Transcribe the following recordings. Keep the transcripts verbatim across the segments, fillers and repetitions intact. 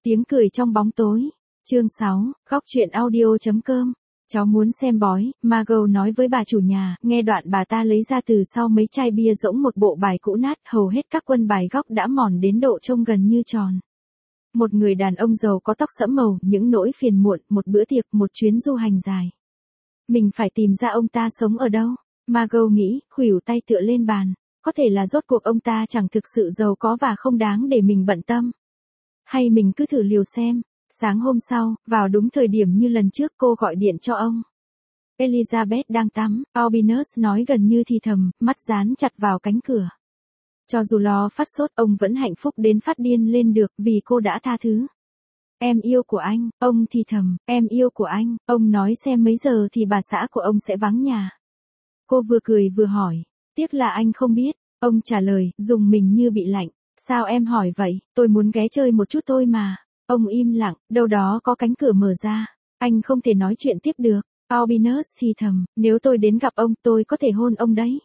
Tiếng cười trong bóng tối. Chương sáu, góc truyện audio chấm com. Cháu muốn xem bói, Margot nói với bà chủ nhà, nghe đoạn bà ta lấy ra từ sau mấy chai bia rỗng một bộ bài cũ nát, hầu hết các quân bài góc đã mòn đến độ trông gần như tròn. Một người đàn ông giàu có tóc sẫm màu, những nỗi phiền muộn, một bữa tiệc, một chuyến du hành dài. Mình phải tìm ra ông ta sống ở đâu? Margot nghĩ, khuỷu tay tựa lên bàn. Có thể là rốt cuộc ông ta chẳng thực sự giàu có và không đáng để mình bận tâm. Hay mình cứ thử liều xem. Sáng hôm sau, vào đúng thời điểm như lần trước cô gọi điện cho ông. Elizabeth đang tắm, Albinus nói gần như thì thầm, mắt dán chặt vào cánh cửa. Cho dù lo phát sốt, ông vẫn hạnh phúc đến phát điên lên được vì cô đã tha thứ. Em yêu của anh, ông thì thầm, em yêu của anh, ông nói xem mấy giờ thì bà xã của ông sẽ vắng nhà. Cô vừa cười vừa hỏi, tiếc là anh không biết, ông trả lời, dùng mình như bị lạnh, sao em hỏi vậy, tôi muốn ghé chơi một chút thôi mà. Ông im lặng, đâu đó có cánh cửa mở ra, anh không thể nói chuyện tiếp được. Albinus thì thầm, nếu tôi đến gặp ông tôi có thể hôn ông đấy.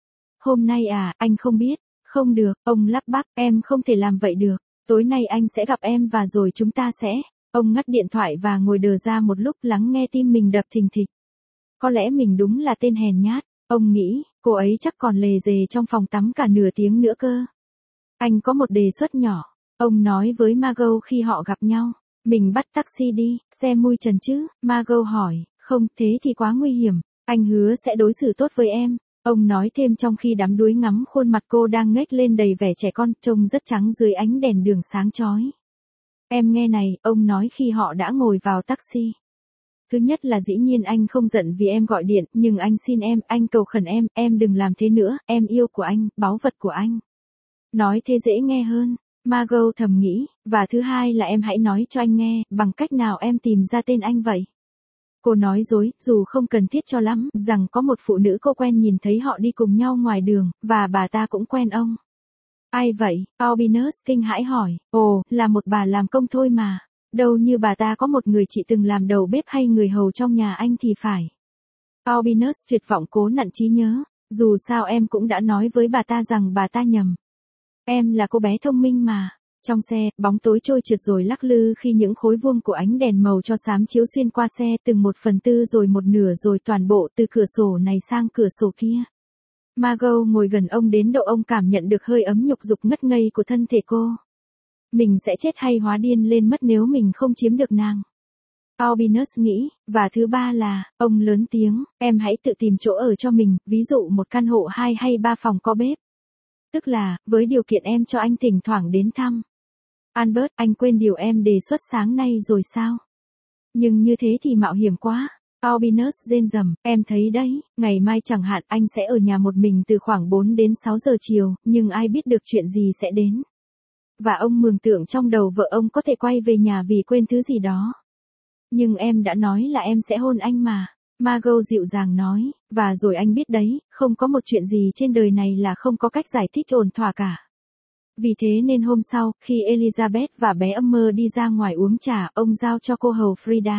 Hôm nay à, anh không biết, không được, ông lắp bắp, em không thể làm vậy được, tối nay anh sẽ gặp em và rồi chúng ta sẽ. Ông ngắt điện thoại và ngồi đờ ra một lúc lắng nghe tim mình đập thình thịch. Có lẽ mình đúng là tên hèn nhát, ông nghĩ, cô ấy chắc còn lề dề trong phòng tắm cả nửa tiếng nữa cơ. Anh có một đề xuất nhỏ. Ông nói với Margot khi họ gặp nhau, mình bắt taxi đi, xe mui trần chứ, Margot hỏi, không, thế thì quá nguy hiểm, anh hứa sẽ đối xử tốt với em, ông nói thêm trong khi đắm đuối ngắm khuôn mặt cô đang ngếch lên đầy vẻ trẻ con, trông rất trắng dưới ánh đèn đường sáng chói. Em nghe này, ông nói khi họ đã ngồi vào taxi. Thứ nhất là dĩ nhiên anh không giận vì em gọi điện, nhưng anh xin em, anh cầu khẩn em, em đừng làm thế nữa, em yêu của anh, báu vật của anh. Nói thế dễ nghe hơn. Margot thầm nghĩ, và thứ hai là em hãy nói cho anh nghe, bằng cách nào em tìm ra tên anh vậy. Cô nói dối, dù không cần thiết cho lắm, rằng có một phụ nữ cô quen nhìn thấy họ đi cùng nhau ngoài đường, và bà ta cũng quen ông. Ai vậy? Albinus kinh hãi hỏi, ồ, là một bà làm công thôi mà, đâu như bà ta có một người chị từng làm đầu bếp hay người hầu trong nhà anh thì phải. Albinus tuyệt vọng cố nặn trí nhớ, dù sao em cũng đã nói với bà ta rằng bà ta nhầm. Em là cô bé thông minh mà. Trong xe, bóng tối trôi trượt rồi lắc lư khi những khối vuông của ánh đèn màu cho xám chiếu xuyên qua xe từng một phần tư rồi một nửa rồi toàn bộ từ cửa sổ này sang cửa sổ kia. Margot ngồi gần ông đến độ ông cảm nhận được hơi ấm nhục dục ngất ngây của thân thể cô. Mình sẽ chết hay hóa điên lên mất nếu mình không chiếm được nàng. Albinus nghĩ, và thứ ba là, ông lớn tiếng, em hãy tự tìm chỗ ở cho mình, ví dụ một căn hộ hai hay ba phòng có bếp. Tức là, với điều kiện em cho anh thỉnh thoảng đến thăm. Albert, anh quên điều em đề xuất sáng nay rồi sao? Nhưng như thế thì mạo hiểm quá. Albinus rên rầm, em thấy đấy, ngày mai chẳng hạn anh sẽ ở nhà một mình từ khoảng bốn đến sáu giờ chiều, nhưng ai biết được chuyện gì sẽ đến. Và ông mường tượng trong đầu vợ ông có thể quay về nhà vì quên thứ gì đó. Nhưng em đã nói là em sẽ hôn anh mà. Margot dịu dàng nói, và rồi anh biết đấy, không có một chuyện gì trên đời này là không có cách giải thích ổn thỏa cả. Vì thế nên hôm sau, khi Elizabeth và bé Emmer đi ra ngoài uống trà, ông giao cho cô hầu Frida.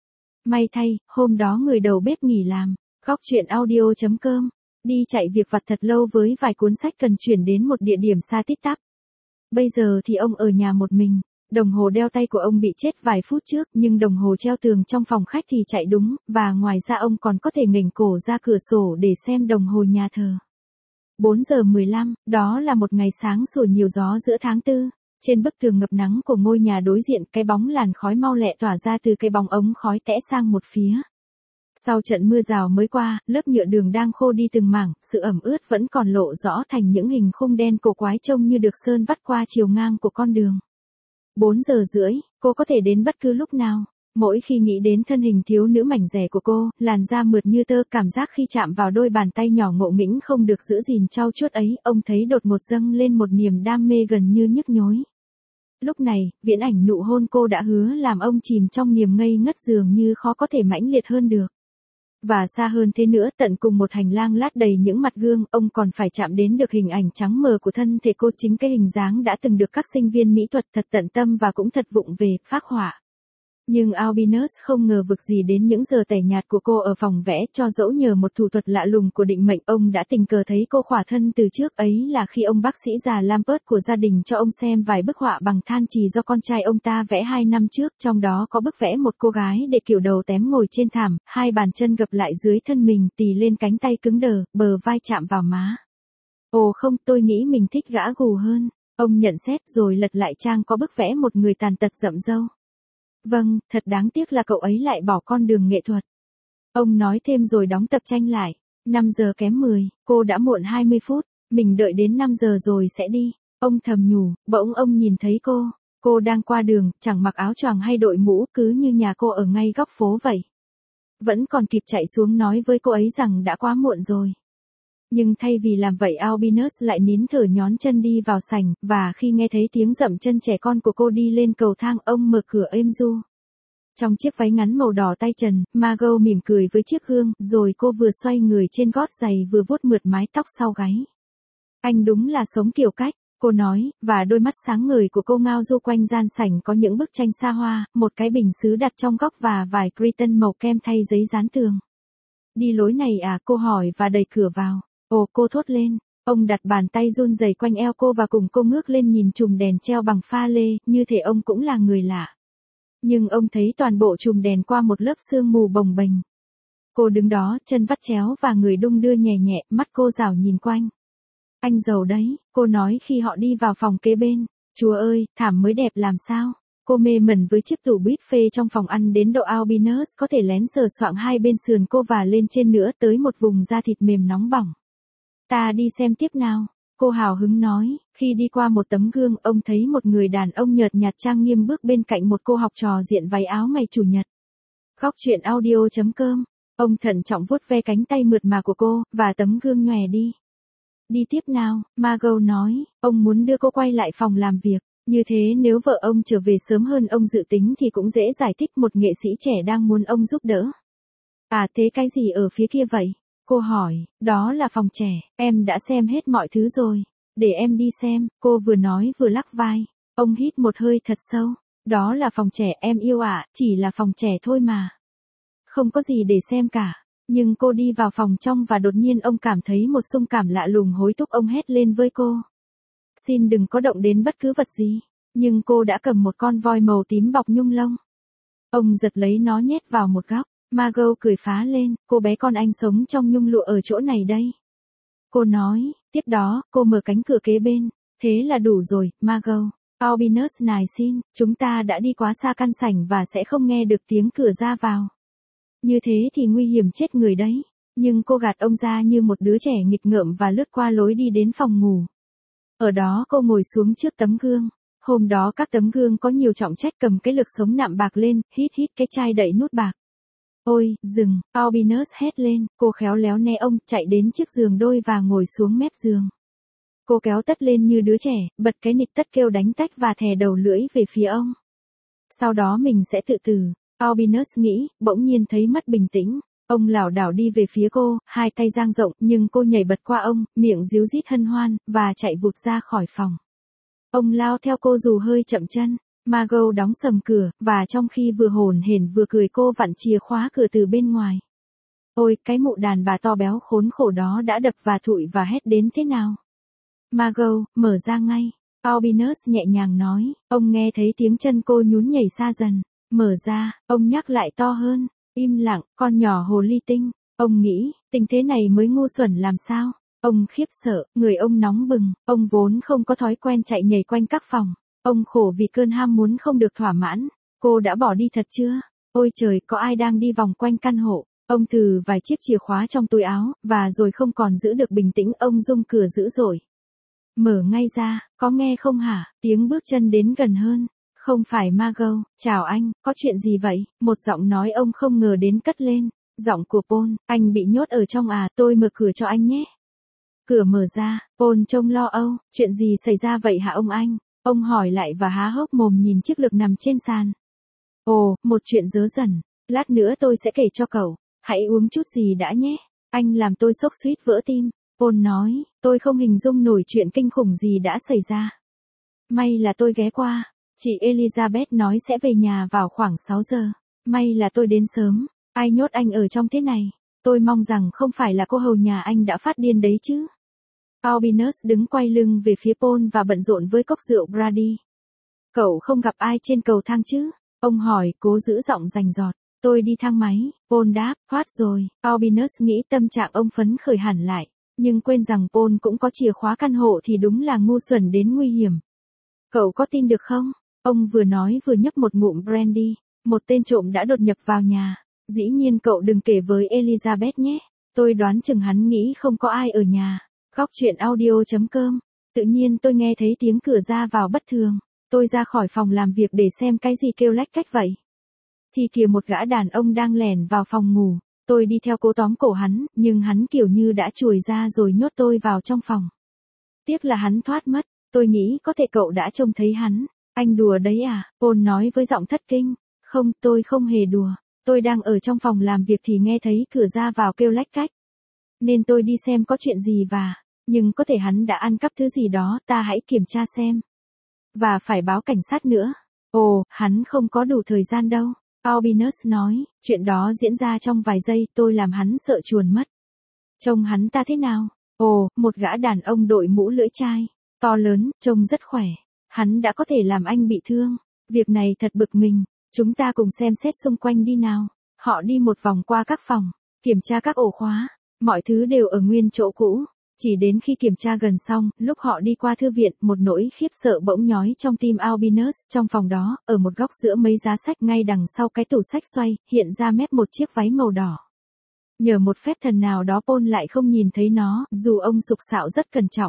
May thay, hôm đó người đầu bếp nghỉ làm. Góc truyện audio chấm com. Đi chạy việc vặt thật lâu với vài cuốn sách cần chuyển đến một địa điểm xa tít tắp. Bây giờ thì ông ở nhà một mình. Đồng hồ đeo tay của ông bị chết vài phút trước, nhưng đồng hồ treo tường trong phòng khách thì chạy đúng, và ngoài ra ông còn có thể nghển cổ ra cửa sổ để xem đồng hồ nhà thờ. bốn giờ mười lăm, đó là một ngày sáng sủa nhiều gió giữa tháng tư. Trên bức tường ngập nắng của ngôi nhà đối diện, cái bóng làn khói mau lẹ tỏa ra từ cái bóng ống khói tẽ sang một phía. Sau trận mưa rào mới qua, lớp nhựa đường đang khô đi từng mảng, sự ẩm ướt vẫn còn lộ rõ thành những hình khung đen cổ quái trông như được sơn vắt qua chiều ngang của con đường. bốn giờ rưỡi, cô có thể đến bất cứ lúc nào. Mỗi khi nghĩ đến thân hình thiếu nữ mảnh dẻ của cô, làn da mượt như tơ, cảm giác khi chạm vào đôi bàn tay nhỏ ngộ nghĩnh không được giữ gìn trau chuốt ấy, ông thấy đột ngột dâng lên một niềm đam mê gần như nhức nhối. Lúc này, viễn ảnh nụ hôn cô đã hứa làm ông chìm trong niềm ngây ngất dường như khó có thể mãnh liệt hơn được. Và xa hơn thế nữa, tận cùng một hành lang lát đầy những mặt gương, ông còn phải chạm đến được hình ảnh trắng mờ của thân thể cô, chính cái hình dáng đã từng được các sinh viên mỹ thuật thật tận tâm và cũng thật vụng về phác họa. Nhưng Albinus không ngờ vực gì đến những giờ tẻ nhạt của cô ở phòng vẽ, cho dẫu nhờ một thủ thuật lạ lùng của định mệnh, ông đã tình cờ thấy cô khỏa thân từ trước ấy là khi ông bác sĩ già Lambert của gia đình cho ông xem vài bức họa bằng than chì do con trai ông ta vẽ hai năm trước, trong đó có bức vẽ một cô gái để kiểu đầu tém ngồi trên thảm, hai bàn chân gập lại dưới thân mình, tì lên cánh tay cứng đờ, bờ vai chạm vào má. Ồ không, tôi nghĩ mình thích gã gù hơn. Ông nhận xét rồi lật lại trang có bức vẽ một người tàn tật rậm râu. Vâng, thật đáng tiếc là cậu ấy lại bỏ con đường nghệ thuật. Ông nói thêm rồi đóng tập tranh lại. năm giờ kém mười, cô đã muộn hai mươi phút, mình đợi đến năm giờ rồi sẽ đi. Ông thầm nhủ, bỗng ông nhìn thấy cô. Cô đang qua đường, chẳng mặc áo choàng hay đội mũ, cứ như nhà cô ở ngay góc phố vậy. Vẫn còn kịp chạy xuống nói với cô ấy rằng đã quá muộn rồi. Nhưng thay vì làm vậy, Albinus lại nín thở nhón chân đi vào sảnh, và khi nghe thấy tiếng dậm chân trẻ con của cô đi lên cầu thang, ông mở cửa êm du. Trong chiếc váy ngắn màu đỏ tay trần, Margot mỉm cười với chiếc gương, rồi cô vừa xoay người trên gót giày vừa vuốt mượt mái tóc sau gáy. Anh đúng là sống kiểu cách, cô nói, và đôi mắt sáng ngời của cô ngao du quanh gian sảnh có những bức tranh xa hoa, một cái bình sứ đặt trong góc và vài cretonne màu kem thay giấy dán tường. Đi lối này à, cô hỏi và đẩy cửa vào. Ồ, cô thốt lên. Ông đặt bàn tay run rẩy quanh eo cô và cùng cô ngước lên nhìn chùm đèn treo bằng pha lê, như thể ông cũng là người lạ. Nhưng ông thấy toàn bộ chùm đèn qua một lớp sương mù bồng bềnh. Cô đứng đó, chân vắt chéo và người đung đưa nhẹ nhẹ, mắt cô rảo nhìn quanh. Anh giàu đấy, cô nói khi họ đi vào phòng kế bên. Chúa ơi, thảm mới đẹp làm sao? Cô mê mẩn với chiếc tủ buffet trong phòng ăn đến độ Albinus có thể lén sờ soạng hai bên sườn cô và lên trên nữa tới một vùng da thịt mềm nóng bỏng. Ta đi xem tiếp nào. Cô hào hứng nói, khi đi qua một tấm gương, ông thấy một người đàn ông nhợt nhạt trang nghiêm bước bên cạnh một cô học trò diện váy áo ngày chủ nhật. Góc truyện audio chấm com. Ông thận trọng vuốt ve cánh tay mượt mà của cô, và tấm gương nhòe đi. Đi tiếp nào, Margot nói, ông muốn đưa cô quay lại phòng làm việc. Như thế nếu vợ ông trở về sớm hơn ông dự tính thì cũng dễ giải thích, một nghệ sĩ trẻ đang muốn ông giúp đỡ. À thế cái gì ở phía kia vậy? Cô hỏi, đó là phòng trẻ, em đã xem hết mọi thứ rồi. Để em đi xem, cô vừa nói vừa lắc vai. Ông hít một hơi thật sâu. Đó là phòng trẻ em yêu ạ, à, chỉ là phòng trẻ thôi mà. Không có gì để xem cả. Nhưng cô đi vào phòng trong và đột nhiên ông cảm thấy một xung cảm lạ lùng hối thúc, ông hét lên với cô. Xin đừng có động đến bất cứ vật gì. Nhưng cô đã cầm một con voi màu tím bọc nhung lông. Ông giật lấy nó nhét vào một góc. Margot cười phá lên, cô bé con anh sống trong nhung lụa ở chỗ này đây. Cô nói, tiếp đó, cô mở cánh cửa kế bên. Thế là đủ rồi, Margot. Albinus nài xin, chúng ta đã đi quá xa căn sảnh và sẽ không nghe được tiếng cửa ra vào. Như thế thì nguy hiểm chết người đấy. Nhưng cô gạt ông ra như một đứa trẻ nghịch ngợm và lướt qua lối đi đến phòng ngủ. Ở đó cô ngồi xuống trước tấm gương. Hôm đó các tấm gương có nhiều trọng trách cầm cái lược sống nạm bạc lên, hít hít cái chai đậy nút bạc. Ôi, dừng, Albinus hét lên, cô khéo léo né ông, chạy đến chiếc giường đôi và ngồi xuống mép giường. Cô kéo tất lên như đứa trẻ, bật cái nịt tất kêu đánh tách và thè đầu lưỡi về phía ông. Sau đó mình sẽ tự tử, Albinus nghĩ, bỗng nhiên thấy mất bình tĩnh. Ông lảo đảo đi về phía cô, hai tay dang rộng, nhưng cô nhảy bật qua ông, miệng ríu rít hân hoan, và chạy vụt ra khỏi phòng. Ông lao theo cô dù hơi chậm chân. Margot đóng sầm cửa, và trong khi vừa hổn hển vừa cười cô vặn chìa khóa cửa từ bên ngoài. Ôi, cái mụ đàn bà to béo khốn khổ đó đã đập và thụi và hét đến thế nào? Margot, mở ra ngay. Albinus nhẹ nhàng nói, ông nghe thấy tiếng chân cô nhún nhảy xa dần. Mở ra, ông nhắc lại to hơn. Im lặng, con nhỏ hồ ly tinh. Ông nghĩ, tình thế này mới ngu xuẩn làm sao? Ông khiếp sợ, người ông nóng bừng, ông vốn không có thói quen chạy nhảy quanh các phòng. Ông khổ vì cơn ham muốn không được thỏa mãn. Cô đã bỏ đi thật chưa? Ôi trời, có ai đang đi vòng quanh căn hộ? Ông thử vài chiếc chìa khóa trong túi áo, và rồi không còn giữ được bình tĩnh, ông rung cửa dữ dội. Mở ngay ra, có nghe không hả? Tiếng bước chân đến gần hơn. Không phải Margot, chào anh, có chuyện gì vậy? Một giọng nói ông không ngờ đến cất lên. Giọng của Paul, anh bị nhốt ở trong à, tôi mở cửa cho anh nhé. Cửa mở ra, Paul trông lo âu, chuyện gì xảy ra vậy hả ông anh? Ông hỏi lại và há hốc mồm nhìn chiếc lược nằm trên sàn. Ồ, một chuyện dớ dẩn, lát nữa tôi sẽ kể cho cậu, hãy uống chút gì đã nhé. Anh làm tôi xốc suýt vỡ tim. Paul nói, tôi không hình dung nổi chuyện kinh khủng gì đã xảy ra. May là tôi ghé qua. Chị Elizabeth nói sẽ về nhà vào khoảng sáu giờ. May là tôi đến sớm. Ai nhốt anh ở trong thế này? Tôi mong rằng không phải là cô hầu nhà anh đã phát điên đấy chứ. Albinus đứng quay lưng về phía Paul và bận rộn với cốc rượu brandy. Cậu không gặp ai trên cầu thang chứ? Ông hỏi, cố giữ giọng rành rọt. Tôi đi thang máy. Paul đáp, thoát rồi. Albinus nghĩ tâm trạng ông phấn khởi hẳn lại. Nhưng quên rằng Paul cũng có chìa khóa căn hộ thì đúng là ngu xuẩn đến nguy hiểm. Cậu có tin được không? Ông vừa nói vừa nhấp một ngụm brandy. Một tên trộm đã đột nhập vào nhà. Dĩ nhiên cậu đừng kể với Elizabeth nhé. Tôi đoán chừng hắn nghĩ không có ai ở nhà. Góc chuyện audio chấm com. Tự nhiên tôi nghe thấy tiếng cửa ra vào bất thường. Tôi ra khỏi phòng làm việc để xem cái gì kêu lách cách vậy. Thì kìa một gã đàn ông đang lẻn vào phòng ngủ. Tôi đi theo cố tóm cổ hắn, nhưng hắn kiểu như đã chùi ra rồi nhốt tôi vào trong phòng. Tiếc là hắn thoát mất. Tôi nghĩ có thể cậu đã trông thấy hắn. Anh đùa đấy à? Paul nói với giọng thất kinh. Không, tôi không hề đùa. Tôi đang ở trong phòng làm việc thì nghe thấy cửa ra vào kêu lách cách. Nên tôi đi xem có chuyện gì và... Nhưng có thể hắn đã ăn cắp thứ gì đó, ta hãy kiểm tra xem. Và phải báo cảnh sát nữa. Ồ, hắn không có đủ thời gian đâu. Albinus nói, chuyện đó diễn ra trong vài giây, tôi làm hắn sợ chuồn mất. Trông hắn ta thế nào? Ồ, một gã đàn ông đội mũ lưỡi chai. To lớn, trông rất khỏe. Hắn đã có thể làm anh bị thương. Việc này thật bực mình. Chúng ta cùng xem xét xung quanh đi nào. Họ đi một vòng qua các phòng, kiểm tra các ổ khóa. Mọi thứ đều ở nguyên chỗ cũ. Chỉ đến khi kiểm tra gần xong, lúc họ đi qua thư viện, một nỗi khiếp sợ bỗng nhói trong tim Albinus. Trong phòng đó, ở một góc giữa mấy giá sách ngay đằng sau cái tủ sách xoay, hiện ra mép một chiếc váy màu đỏ. Nhờ một phép thần nào đó Paul lại không nhìn thấy nó, dù ông sục sạo rất cẩn trọng.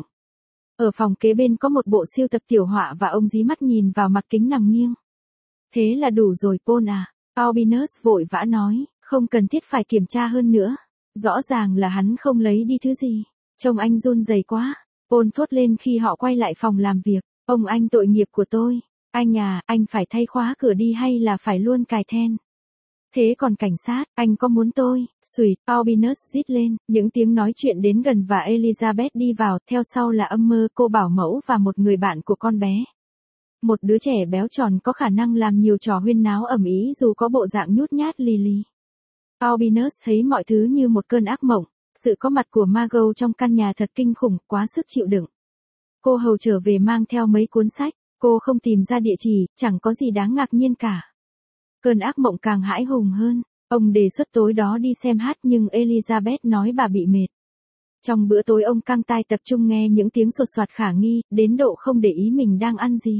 Ở phòng kế bên có một bộ siêu tập tiểu họa và ông dí mắt nhìn vào mặt kính nằm nghiêng. Thế là đủ rồi Paul à. Albinus vội vã nói, không cần thiết phải kiểm tra hơn nữa. Rõ ràng là hắn không lấy đi thứ gì. Trông anh run rẩy quá. Paul thốt lên khi họ quay lại phòng làm việc. Ông anh tội nghiệp của tôi. Anh à, anh phải thay khóa cửa đi hay là phải luôn cài then? Thế còn cảnh sát, anh có muốn tôi? Xùi, Albinus rít lên. Những tiếng nói chuyện đến gần và Elizabeth đi vào. Theo sau là âm mơ, cô bảo mẫu và một người bạn của con bé. Một đứa trẻ béo tròn có khả năng làm nhiều trò huyên náo ầm ĩ dù có bộ dạng nhút nhát lì lì. Albinus thấy mọi thứ như một cơn ác mộng. Sự có mặt của Margot trong căn nhà thật kinh khủng, quá sức chịu đựng. Cô hầu trở về mang theo mấy cuốn sách. Cô không tìm ra địa chỉ, chẳng có gì đáng ngạc nhiên cả. Cơn ác mộng càng hãi hùng hơn. Ông đề xuất tối đó đi xem hát nhưng Elizabeth nói bà bị mệt. Trong bữa tối ông căng tai tập trung nghe những tiếng sột soạt khả nghi, đến độ không để ý mình đang ăn gì.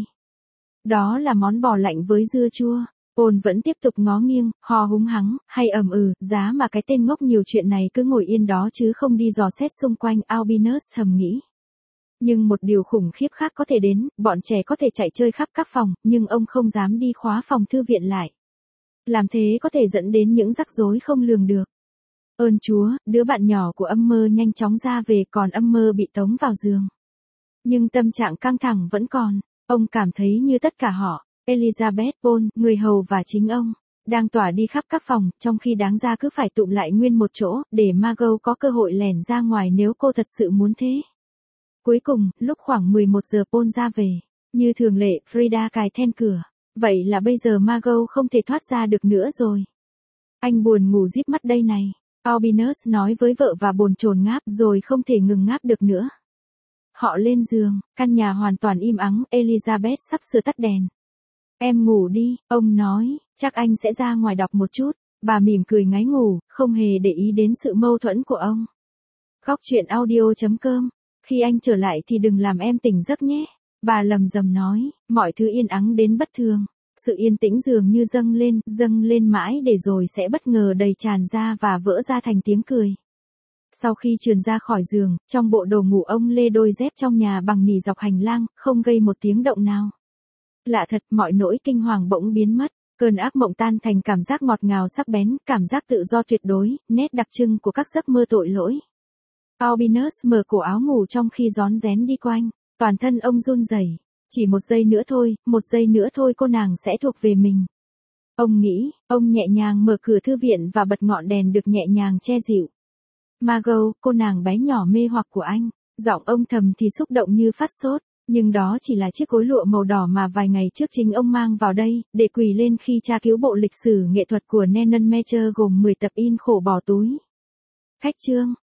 Đó là món bò lạnh với dưa chua. Paul vẫn tiếp tục ngó nghiêng, hò húng hắng, hay ầm ừ, giá mà cái tên ngốc nhiều chuyện này cứ ngồi yên đó chứ không đi dò xét xung quanh, Albinus thầm nghĩ. Nhưng một điều khủng khiếp khác có thể đến, bọn trẻ có thể chạy chơi khắp các phòng, nhưng ông không dám đi khóa phòng thư viện lại. Làm thế có thể dẫn đến những rắc rối không lường được. Ơn Chúa, đứa bạn nhỏ của âm mơ nhanh chóng ra về còn âm mơ bị tống vào giường. Nhưng tâm trạng căng thẳng vẫn còn, ông cảm thấy như tất cả họ. Elizabeth, Paul, người hầu và chính ông, đang tỏa đi khắp các phòng, trong khi đáng ra cứ phải tụm lại nguyên một chỗ, để Margot có cơ hội lẻn ra ngoài nếu cô thật sự muốn thế. Cuối cùng, lúc khoảng mười một giờ Paul ra về. Như thường lệ, Frida cài then cửa. Vậy là bây giờ Margot không thể thoát ra được nữa rồi. Anh buồn ngủ díp mắt đây này. Albinus nói với vợ và bồn chồn ngáp rồi không thể ngừng ngáp được nữa. Họ lên giường, căn nhà hoàn toàn im ắng, Elizabeth sắp sửa tắt đèn. Em ngủ đi, ông nói, chắc anh sẽ ra ngoài đọc một chút. Bà mỉm cười ngáy ngủ, không hề để ý đến sự mâu thuẫn của ông. Góc chuyện audio chấm com. Khi anh trở lại thì đừng làm em tỉnh giấc nhé. Bà lầm rầm nói, mọi thứ yên ắng đến bất thường. Sự yên tĩnh dường như dâng lên, dâng lên mãi để rồi sẽ bất ngờ đầy tràn ra và vỡ ra thành tiếng cười. Sau khi trườn ra khỏi giường, trong bộ đồ ngủ ông lê đôi dép trong nhà bằng nỉ dọc hành lang, không gây một tiếng động nào. Lạ thật, mọi nỗi kinh hoàng bỗng biến mất, cơn ác mộng tan thành cảm giác ngọt ngào sắc bén, cảm giác tự do tuyệt đối, nét đặc trưng của các giấc mơ tội lỗi. Albinus mở cổ áo ngủ trong khi rón rén đi quanh, toàn thân ông run rẩy. Chỉ một giây nữa thôi, một giây nữa thôi cô nàng sẽ thuộc về mình. Ông nghĩ, ông nhẹ nhàng mở cửa thư viện và bật ngọn đèn được nhẹ nhàng che dịu. Margot, cô nàng bé nhỏ mê hoặc của anh, giọng ông thầm thì xúc động như phát sốt. Nhưng đó chỉ là chiếc gối lụa màu đỏ mà vài ngày trước chính ông mang vào đây, để quỳ lên khi tra cứu bộ lịch sử nghệ thuật của Nennen Macher gồm mười tập in khổ bỏ túi. Khách trương.